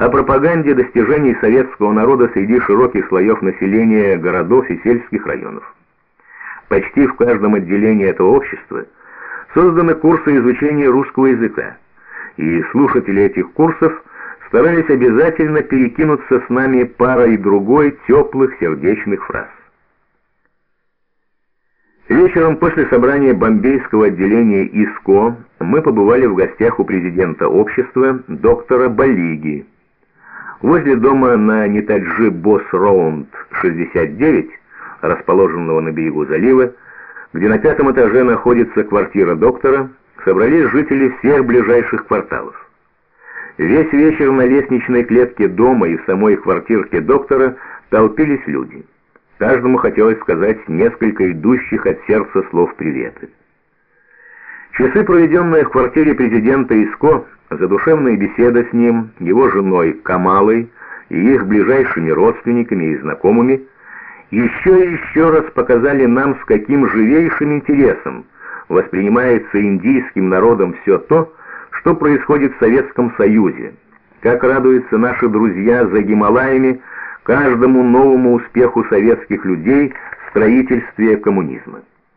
о пропаганде достижений советского народа среди широких слоев населения городов и сельских районов. Почти в каждом отделении этого общества созданы курсы изучения русского языка, и слушатели этих курсов старались обязательно перекинуться с нами парой-другой теплых сердечных фраз. Вечером после собрания бомбейского отделения ИСКО мы побывали в гостях у президента общества доктора Балиги. Возле дома на Нетаджи-Босс-Роунд 69, расположенного на берегу залива, где на 5-м этаже находится квартира доктора, собрались жители всех ближайших кварталов. Весь вечер на лестничной клетке дома и в самой квартирке доктора толпились люди. Каждому хотелось сказать несколько идущих от сердца слов приветы. Часы, проведенные в квартире президента ИСКО, задушевная беседа с ним, его женой Камалой и их ближайшими родственниками и знакомыми, еще и еще раз показали нам, с каким живейшим интересом воспринимается индийским народом все то, что происходит в Советском Союзе, как радуются наши друзья за Гималаями каждому новому успеху советских людей в строительстве коммунизма.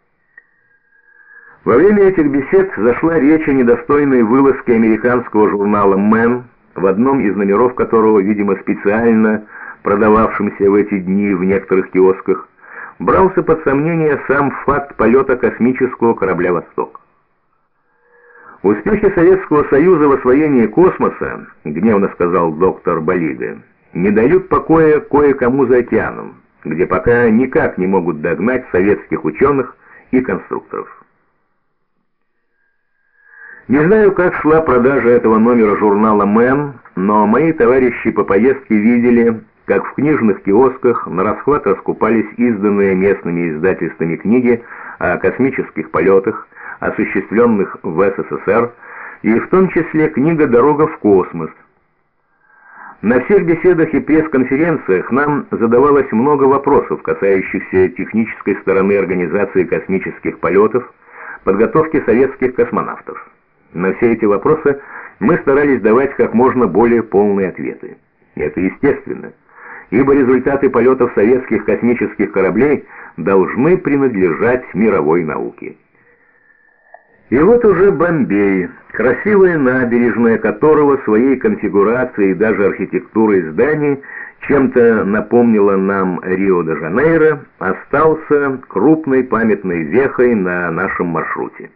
Во время этих бесед зашла речь о недостойной вылазке американского журнала «Мэн», в одном из номеров которого, видимо, специально продававшимся в эти дни в некоторых киосках, брался под сомнение сам факт полета космического корабля «Восток». «Успехи Советского Союза в освоении космоса, — гневно сказал доктор Балига, — не дают покоя кое-кому за океаном, где пока никак не могут догнать советских ученых и конструкторов». Не знаю, как шла продажа этого номера журнала «Мэн», но мои товарищи по поездке видели, как в книжных киосках на расхват раскупались изданные местными издательствами книги о космических полетах, осуществленных в СССР, и в том числе книга «Дорога в космос». На всех беседах и пресс-конференциях нам задавалось много вопросов, касающихся технической стороны организации космических полетов, подготовки советских космонавтов. На все эти вопросы мы старались давать как можно более полные ответы. И это естественно, ибо результаты полетов советских космических кораблей должны принадлежать мировой науке. И вот уже Бомбей, красивая набережная которого своей конфигурацией и даже архитектурой зданий чем-то напомнила нам Рио-де-Жанейро, остался крупной памятной вехой на нашем маршруте.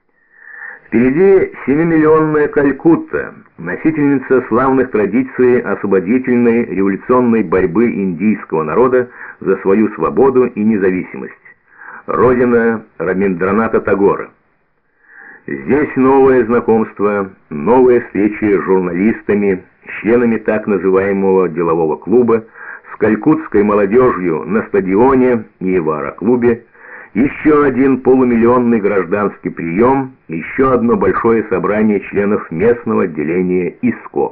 Впереди 7-миллионная Калькутта, носительница славных традиций освободительной революционной борьбы индийского народа за свою свободу и независимость, родина Равиндраната Тагора. Здесь новое знакомство, новые встречи с журналистами, членами так называемого делового клуба, с калькутской молодежью на стадионе и в аэроклубе, еще один полумиллионный гражданский прием, еще одно большое собрание членов местного отделения ИСКО.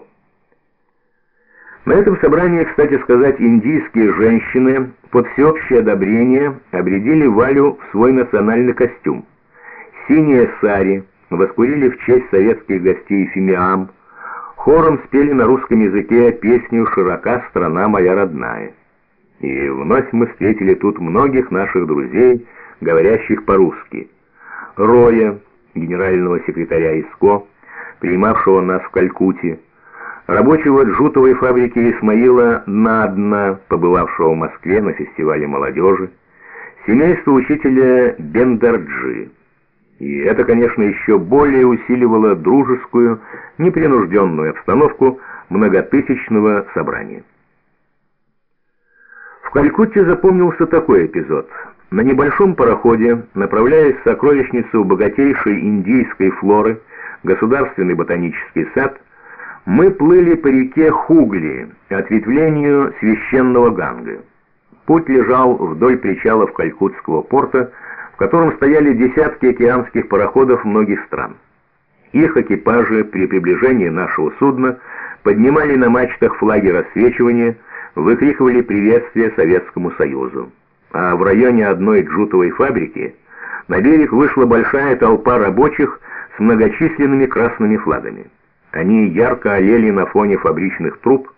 На этом собрании, кстати сказать, индийские женщины под всеобщее одобрение обрядили Валю в свой национальный костюм. Синие сари, воскурили в честь советских гостей фимиам, хором спели на русском языке песню «Широка страна моя родная». И вновь мы встретили тут многих наших друзей, говорящих по-русски. Роя, генерального секретаря ИСКО, принимавшего нас в Калькутте, рабочего джутовой фабрики Исмаила Надна, побывавшего в Москве на фестивале молодежи, семейство учителя Бендарджи. И это, конечно, еще более усиливало дружескую, непринужденную обстановку многотысячного собрания. В Калькутте запомнился такой эпизод. На небольшом пароходе, направляясь в сокровищницу богатейшей индийской флоры, Государственный ботанический сад, мы плыли по реке Хугли, ответвлению священного Ганга. Путь лежал вдоль причалов Калькуттского порта, в котором стояли десятки океанских пароходов многих стран. Их экипажи при приближении нашего судна поднимали на мачтах флаги рассвечивания, выкрикивали приветствие Советскому Союзу. А в районе одной джутовой фабрики на берег вышла большая толпа рабочих с многочисленными красными флагами. Они ярко олели на фоне фабричных труб,